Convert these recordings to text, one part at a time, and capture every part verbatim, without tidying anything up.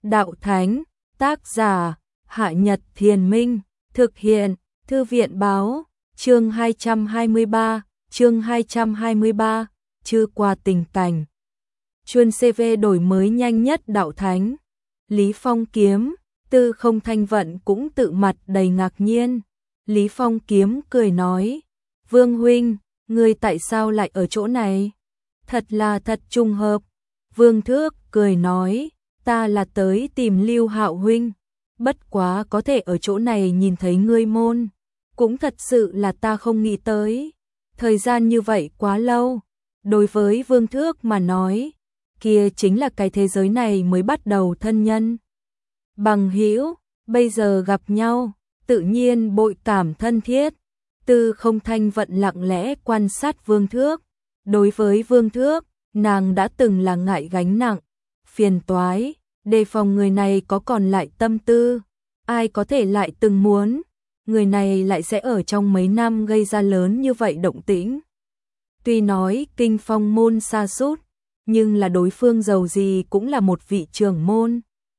đạo thánh, tác giả, Hạ Nhật Thiền Minh, thực hiện, Thư viện báo, chương hai trăm hai mươi ba, chương hai trăm hai mươi ba, chưa qua tình cảnh. Chuyên xê vê đổi mới nhanh nhất đạo thánh. Lý Phong Kiếm, Tư Không Thanh Vận cũng tự mặt đầy ngạc nhiên. Lý Phong Kiếm cười nói, Vương huynh, ngươi tại sao lại ở chỗ này? Thật là thật trùng hợp. Vương Thước cười nói, ta là tới tìm Lưu Hạo huynh, bất quá có thể ở chỗ này nhìn thấy ngươi môn, cũng thật sự là ta không nghĩ tới. Thời gian như vậy quá lâu, đối với Vương Thước mà nói, kia chính là cái thế giới này mới bắt đầu thân nhân. Bằng hữu, bây giờ gặp nhau, tự nhiên bội cảm thân thiết. Tư Không Thanh Vận lặng lẽ quan sát Vương Thước. Đối với Vương Thước, nàng đã từng là ngại gánh nặng, phiền toái, đề phòng người này có còn lại tâm tư. Ai có thể lại từng muốn, người này lại sẽ ở trong mấy năm gây ra lớn như vậy động tĩnh. Tuy nói Kinh Phong môn sa sút, nhưng là đối phương giàu gì cũng là một vị trưởng môn.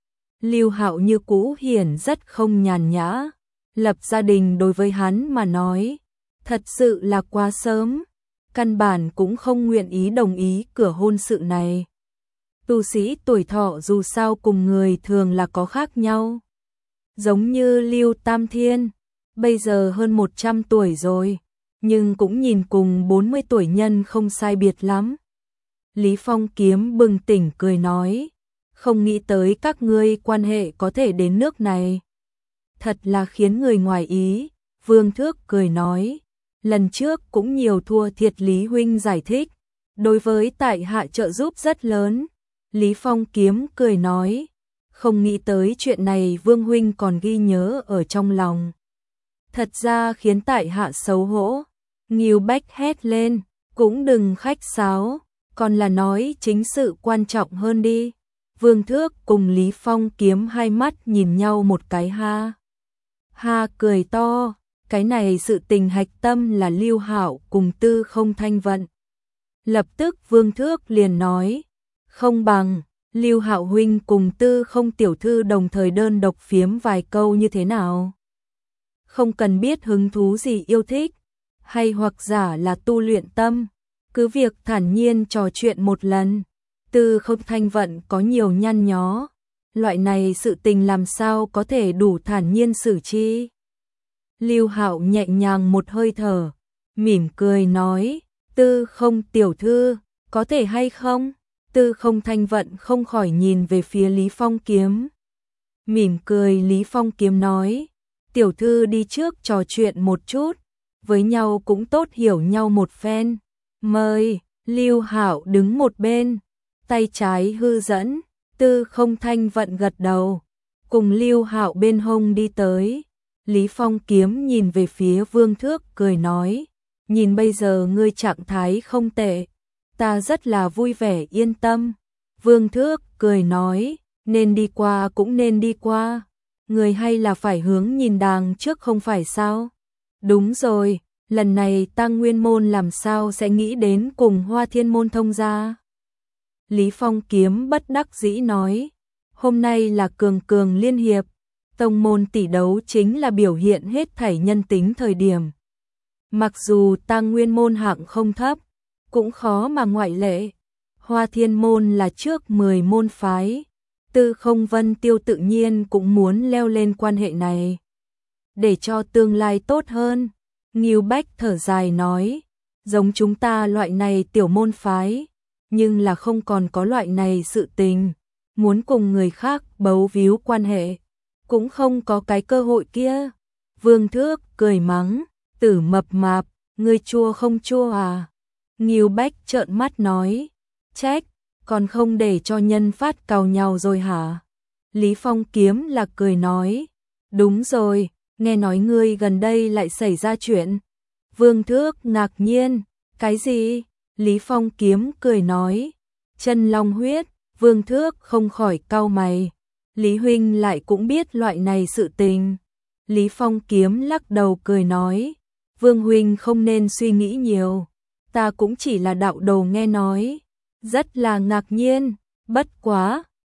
Lưu Hạo như cũ hiển rất không nhàn nhã, lập gia đình đối với hắn mà nói, thật sự là quá sớm, căn bản cũng không nguyện ý đồng ý cửa hôn sự này. Tu sĩ tuổi thọ dù sao cùng người thường là có khác nhau. Giống như Lưu Tam Thiên, bây giờ hơn một trăm tuổi rồi, nhưng cũng nhìn cùng bốn mươi tuổi nhân không sai biệt lắm. Lý Phong Kiếm bừng tỉnh cười nói, không nghĩ tới các ngươi quan hệ có thể đến nước này. Thật là khiến người ngoài ý. Vương Thước cười nói, lần trước cũng nhiều thua thiệt Lý huynh giải thích, đối với tại hạ trợ giúp rất lớn. Lý Phong Kiếm cười nói, không nghĩ tới chuyện này Vương huynh còn ghi nhớ ở trong lòng. Thật ra khiến tại hạ xấu hổ. Ngưu Bách hét lên, cũng đừng khách sáo, còn là nói chính sự quan trọng hơn đi. Vương Thước cùng Lý Phong Kiếm hai mắt nhìn nhau một cái ha. Ha cười to, cái này sự tình hạch tâm là Lưu Hạo cùng Tư Không Thanh Vận. Lập tức Vương Thước liền nói, không bằng Lưu Hạo huynh cùng Tư Không tiểu thư đồng thời đơn độc phiếm vài câu như thế nào? Không cần biết hứng thú gì yêu thích, hay hoặc giả là tu luyện tâm, cứ việc thản nhiên trò chuyện một lần. Tư Không Thanh Vận có nhiều nhăn nhó, loại này sự tình làm sao có thể đủ thản nhiên xử chi. Lưu Hạo nhẹ nhàng một hơi thở, mỉm cười nói, Tư Không tiểu thư, có thể hay không? Tư Không Thanh Vận không khỏi nhìn về phía Lý Phong Kiếm. Mỉm cười Lý Phong Kiếm nói, tiểu thư đi trước trò chuyện một chút, với nhau cũng tốt hiểu nhau một phen. Mời. Lưu Hạo đứng một bên, tay trái hư dẫn, Tư Không Thanh Vận gật đầu, cùng Lưu Hạo bên hông đi tới. Lý Phong Kiếm nhìn về phía Vương Thước cười nói, nhìn bây giờ ngươi trạng thái không tệ, ta rất là vui vẻ yên tâm. Vương Thước cười nói, nên đi qua cũng nên đi qua, người hay là phải hướng nhìn đàng trước không phải sao? Đúng rồi, lần này Tăng Nguyên môn làm sao sẽ nghĩ đến cùng Hoa Thiên môn thông gia? Lý Phong Kiếm bất đắc dĩ nói, hôm nay là cường cường liên hiệp, tông môn tỷ đấu chính là biểu hiện hết thảy nhân tính thời điểm. Mặc dù Tăng Nguyên môn hạng không thấp, cũng khó mà ngoại lệ. Hoa Thiên môn là trước mười môn phái, Tư Không Vân Tiêu tự nhiên cũng muốn leo lên quan hệ này, để cho tương lai tốt hơn. Ngưu Bách thở dài nói, giống chúng ta loại này tiểu môn phái, nhưng là không còn có loại này sự tình, muốn cùng người khác bấu víu quan hệ, cũng không có cái cơ hội kia. Vương Thước cười mắng, tử mập mạp, ngươi chua không chua à? Ngưu Bách trợn mắt nói, trách, còn không để cho nhân phát cào nhau rồi hả? Lý Phong Kiếm là cười nói, đúng rồi, nghe nói ngươi gần đây lại xảy ra chuyện. Vương Thước ngạc nhiên, cái gì? Lý Phong Kiếm cười nói, chân long huyết. Vương Thước không khỏi cau mày, Lý huynh lại cũng biết loại này sự tình. Lý Phong Kiếm lắc đầu cười nói, Vương huynh không nên suy nghĩ nhiều, ta cũng chỉ là đạo đầu nghe nói, rất là ngạc nhiên, bất quá.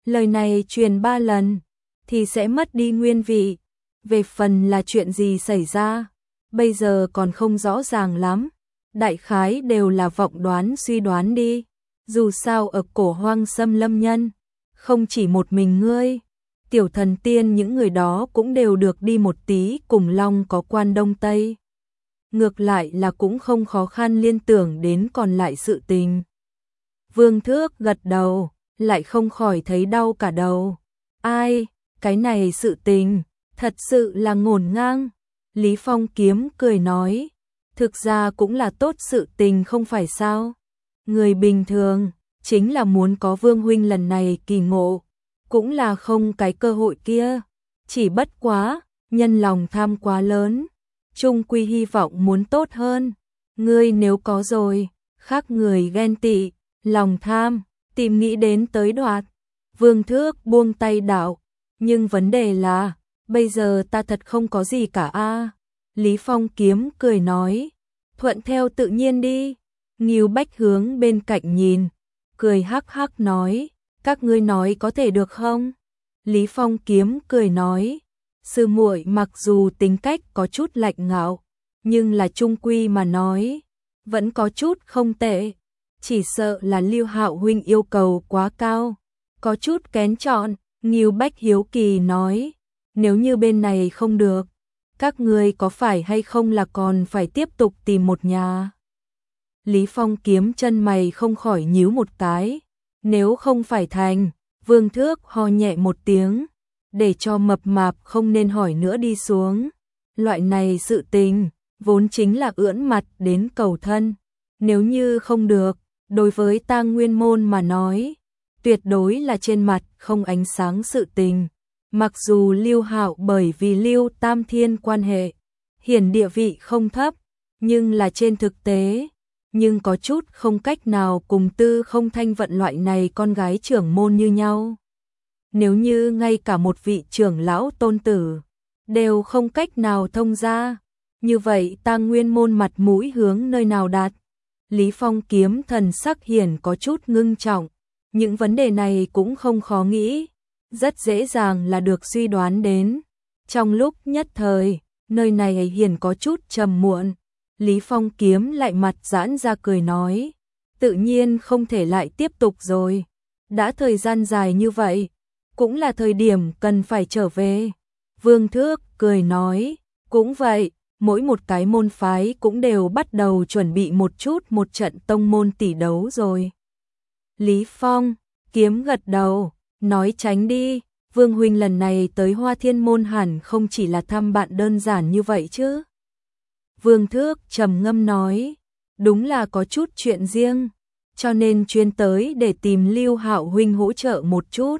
Lời này truyền ba lần thì sẽ mất đi nguyên vị. Về phần là chuyện gì xảy ra, bây giờ còn không rõ ràng lắm. Đại khái đều là vọng đoán suy đoán đi. Dù sao ở Cổ Hoang Xâm Lâm Nhân, không chỉ một mình ngươi, Tiểu Thần Tiên những người đó cũng đều được đi một tí cùng Long có quan Đông Tây. Ngược lại là cũng không khó khăn liên tưởng đến còn lại sự tình. Vương Thước gật đầu, lại không khỏi thấy đau cả đầu. Ai, cái này sự tình, thật sự là ngổn ngang. Lý Phong Kiếm cười nói, thực ra cũng là tốt sự tình không phải sao. Người bình thường, chính là muốn có Vương huynh lần này kỳ ngộ, cũng là không cái cơ hội kia. Chỉ bất quá, nhân lòng tham quá lớn, chung quy hy vọng muốn tốt hơn. Ngươi nếu có rồi, khác người ghen tị, lòng tham, tìm nghĩ đến tới đoạt. Vương Thước buông tay đạo, nhưng vấn đề là, bây giờ ta thật không có gì cả a. Lý Phong Kiếm cười nói, thuận theo tự nhiên đi. Ngưu Bách hướng bên cạnh nhìn, cười hắc hắc nói, các ngươi nói có thể được không? Lý Phong Kiếm cười nói, sư muội mặc dù tính cách có chút lạnh ngạo, nhưng là trung quy mà nói, vẫn có chút không tệ. Chỉ sợ là Lưu Hạo huynh yêu cầu quá cao, có chút kén chọn. Ngưu Bách hiếu kỳ nói, nếu như bên này không được, các ngươi có phải hay không là còn phải tiếp tục tìm một nhà? Lý Phong Kiếm chân mày không khỏi nhíu một cái, nếu không phải thành. Vương Thước ho nhẹ một tiếng, để cho mập mạp không nên hỏi nữa đi xuống. Loại này sự tình, vốn chính là ưỡn mặt đến cầu thân. Nếu như không được, đối với Tang Nguyên môn mà nói, tuyệt đối là trên mặt không ánh sáng sự tình. Mặc dù Lưu Hạo bởi vì Lưu Tam Thiên quan hệ, hiển địa vị không thấp, nhưng là trên thực tế, nhưng có chút không cách nào cùng Tư Không Thanh Vận loại này con gái trưởng môn như nhau. Nếu như ngay cả một vị trưởng lão tôn tử đều không cách nào thông ra, như vậy Tang Nguyên môn mặt mũi hướng nơi nào đạt? Lý Phong Kiếm thần sắc hiển có chút ngưng trọng, những vấn đề này cũng không khó nghĩ, rất dễ dàng là được suy đoán đến. Trong lúc nhất thời, nơi này hiển có chút trầm muộn. Lý Phong Kiếm lại mặt giãn ra cười nói, tự nhiên không thể lại tiếp tục rồi. Đã thời gian dài như vậy, cũng là thời điểm cần phải trở về. Vương Thước cười nói, cũng vậy, mỗi một cái môn phái cũng đều bắt đầu chuẩn bị một chút một trận tông môn tỷ đấu rồi. Lý Phong Kiếm gật đầu, nói tránh đi, Vương huynh lần này tới Hoa Thiên môn hẳn không chỉ là thăm bạn đơn giản như vậy chứ. Vương Thước trầm ngâm nói, đúng là có chút chuyện riêng, cho nên chuyên tới để tìm Lưu Hạo huynh hỗ trợ một chút.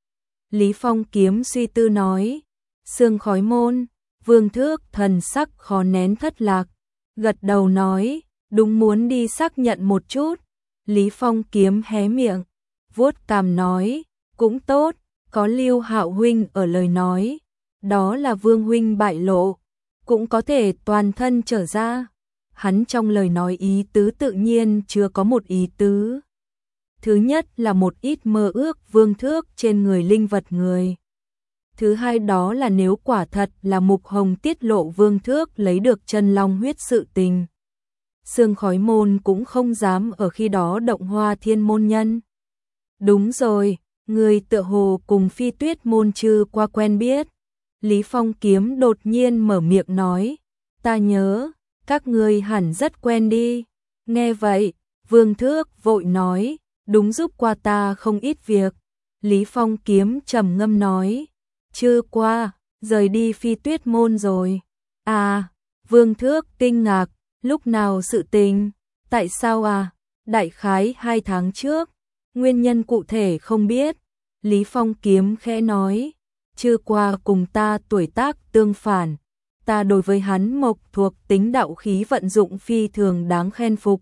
Lý Phong Kiếm suy tư nói, Sương Khói môn. Vương Thước thần sắc khó nén thất lạc, gật đầu nói, đúng muốn đi xác nhận một chút. Lý Phong Kiếm hé miệng, vuốt cằm nói, cũng tốt, có Lưu Hạo huynh ở lời nói, đó là Vương huynh bại lộ, cũng có thể toàn thân trở ra. Hắn trong lời nói ý tứ tự nhiên chưa có một ý tứ. Thứ nhất là một ít mơ ước Vương Thước trên người linh vật người. Thứ hai đó là nếu quả thật là Mục Hồng tiết lộ Vương Thước lấy được chân long huyết sự tình, Sương Khói môn cũng không dám ở khi đó động Hoa Thiên môn nhân. Đúng rồi, người tựa hồ cùng Phi Tuyết môn chư qua quen biết. Lý Phong Kiếm đột nhiên mở miệng nói, ta nhớ, các ngươi hẳn rất quen đi. Nghe vậy, Vương Thước vội nói, đúng giúp qua ta không ít việc. Lý Phong Kiếm trầm ngâm nói, chưa qua, rời đi Phi Tuyết môn rồi. À, Vương Thước kinh ngạc, lúc nào sự tình, tại sao à, đại khái hai tháng trước, nguyên nhân cụ thể không biết. Lý Phong Kiếm khẽ nói, chưa qua cùng ta tuổi tác tương phản, ta đối với hắn mộc thuộc tính đạo khí vận dụng phi thường đáng khen phục.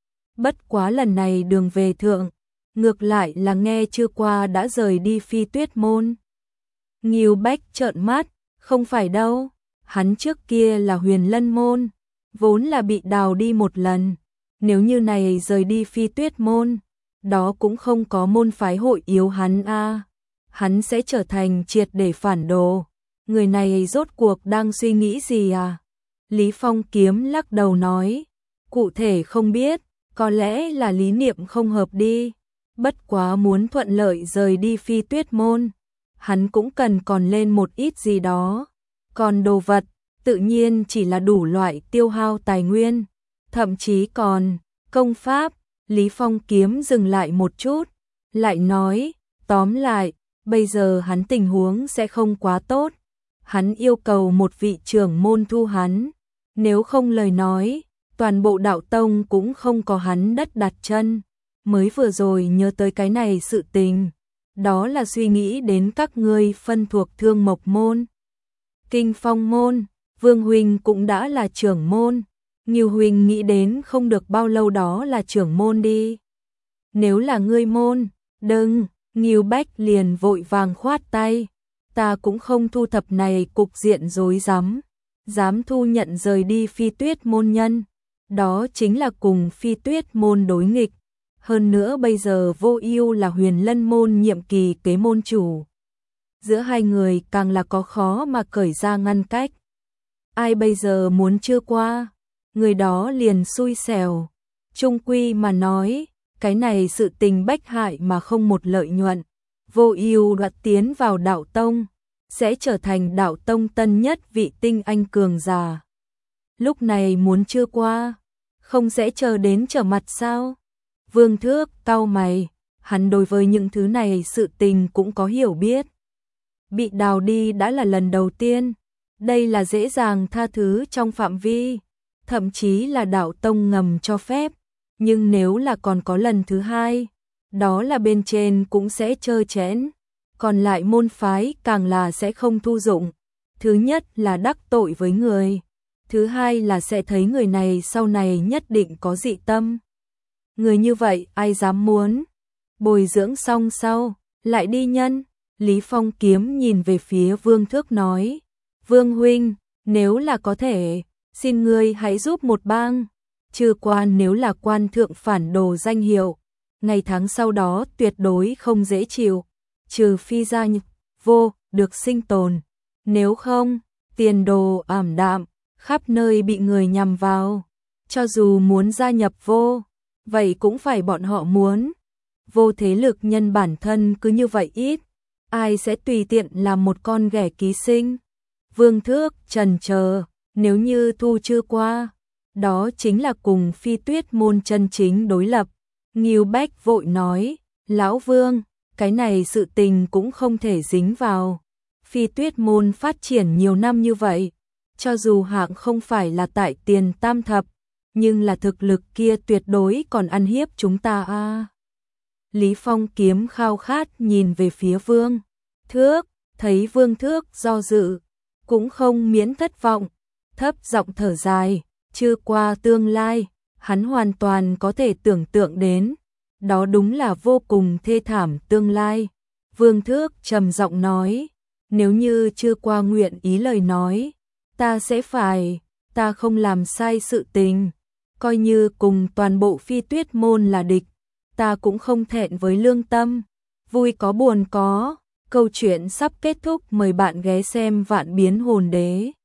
Bất quá lần này đường về thượng, ngược lại là nghe chưa qua đã rời đi Phi Tuyết môn. Ngưu Bách trợn mắt, không phải đâu, hắn trước kia là Huyền Lân môn, vốn là bị đào đi một lần, nếu như này rời đi Phi Tuyết môn, đó cũng không có môn phái hội yếu hắn a. hắn sẽ trở thành triệt để phản đồ. Người này rốt cuộc đang suy nghĩ gì à? Lý Phong Kiếm lắc đầu nói, cụ thể không biết, có lẽ là lý niệm không hợp đi. Bất quá muốn thuận lợi rời đi Phi Tuyết Môn, hắn cũng cần còn lên một ít gì đó. Còn đồ vật, tự nhiên chỉ là đủ loại tiêu hao tài nguyên, thậm chí còn công pháp. Lý Phong Kiếm dừng lại một chút, lại nói, tóm lại, bây giờ hắn tình huống sẽ không quá tốt. Hắn yêu cầu một vị trưởng môn thu hắn, nếu không lời nói, toàn bộ đạo tông cũng không có hắn đất đặt chân. Mới vừa rồi nhớ tới cái này sự tình, đó là suy nghĩ đến các ngươi phân thuộc Thương Mộc Môn, Kinh Phong Môn. Vương huynh cũng đã là trưởng môn, Ngưu huynh nghĩ đến không được bao lâu đó là trưởng môn đi. Nếu là ngươi môn, đừng. Ngưu Bách liền vội vàng khoát tay, ta cũng không thu thập này cục diện rối rắm, dám thu nhận rời đi Phi Tuyết Môn nhân, đó chính là cùng Phi Tuyết Môn đối nghịch. Hơn nữa bây giờ Vô Ưu là Huyền Lân Môn nhiệm kỳ kế môn chủ, giữa hai người càng là có khó mà cởi ra ngăn cách. Ai bây giờ muốn chưa qua, người đó liền xui xẻo. Trung quy mà nói, cái này sự tình bách hại mà không một lợi nhuận. Vô Ưu đoạt tiến vào đạo tông, sẽ trở thành đạo tông tân nhất vị tinh anh cường giả. Lúc này muốn chưa qua, không sẽ chờ đến trở mặt sao? Vương Thước cau mày, hắn đối với những thứ này sự tình cũng có hiểu biết. Bị đào đi đã là lần đầu tiên, đây là dễ dàng tha thứ trong phạm vi, thậm chí là đạo tông ngầm cho phép. Nhưng nếu là còn có lần thứ hai, đó là bên trên cũng sẽ trơ trẽn, còn lại môn phái càng là sẽ không thu dụng. Thứ nhất là đắc tội với người, thứ hai là sẽ thấy người này sau này nhất định có dị tâm. Người như vậy ai dám muốn? Bồi dưỡng xong sau, lại đi nhân. Lý Phong Kiếm nhìn về phía Vương Thước nói, Vương huynh, nếu là có thể, xin ngươi hãy giúp một bang. Trừ quan nếu là quan thượng phản đồ danh hiệu, ngày tháng sau đó tuyệt đối không dễ chịu, trừ phi gia nhập Vô được sinh tồn, nếu không, tiền đồ ảm đạm, khắp nơi bị người nhằm vào. Cho dù muốn gia nhập Vô, vậy cũng phải bọn họ muốn. Vô thế lực nhân bản thân cứ như vậy ít, ai sẽ tùy tiện làm một con ghẻ ký sinh. Vương Thước chần chờ, nếu như thu chưa qua, đó chính là cùng Phi Tuyết Môn chân chính đối lập. Ngưu Bách vội nói, Lão Vương, cái này sự tình cũng không thể dính vào. Phi Tuyết Môn phát triển nhiều năm như vậy, cho dù hạng không phải là tại tiền tam thập, nhưng là thực lực kia tuyệt đối còn ăn hiếp chúng ta a. À. Lý Phong Kiếm khao khát nhìn về phía Vương Thước, thấy Vương Thước do dự, cũng không miễn thất vọng, thấp giọng thở dài. Chưa qua tương lai, hắn hoàn toàn có thể tưởng tượng đến, đó đúng là vô cùng thê thảm tương lai. Vương Thước trầm giọng nói, nếu như chưa qua nguyện ý lời nói, ta sẽ phải, ta không làm sai sự tình, coi như cùng toàn bộ Phi Tuyết Môn là địch, ta cũng không thẹn với lương tâm. Vui có buồn có, câu chuyện sắp kết thúc, mời bạn ghé xem Vạn Biến Hồn Đế.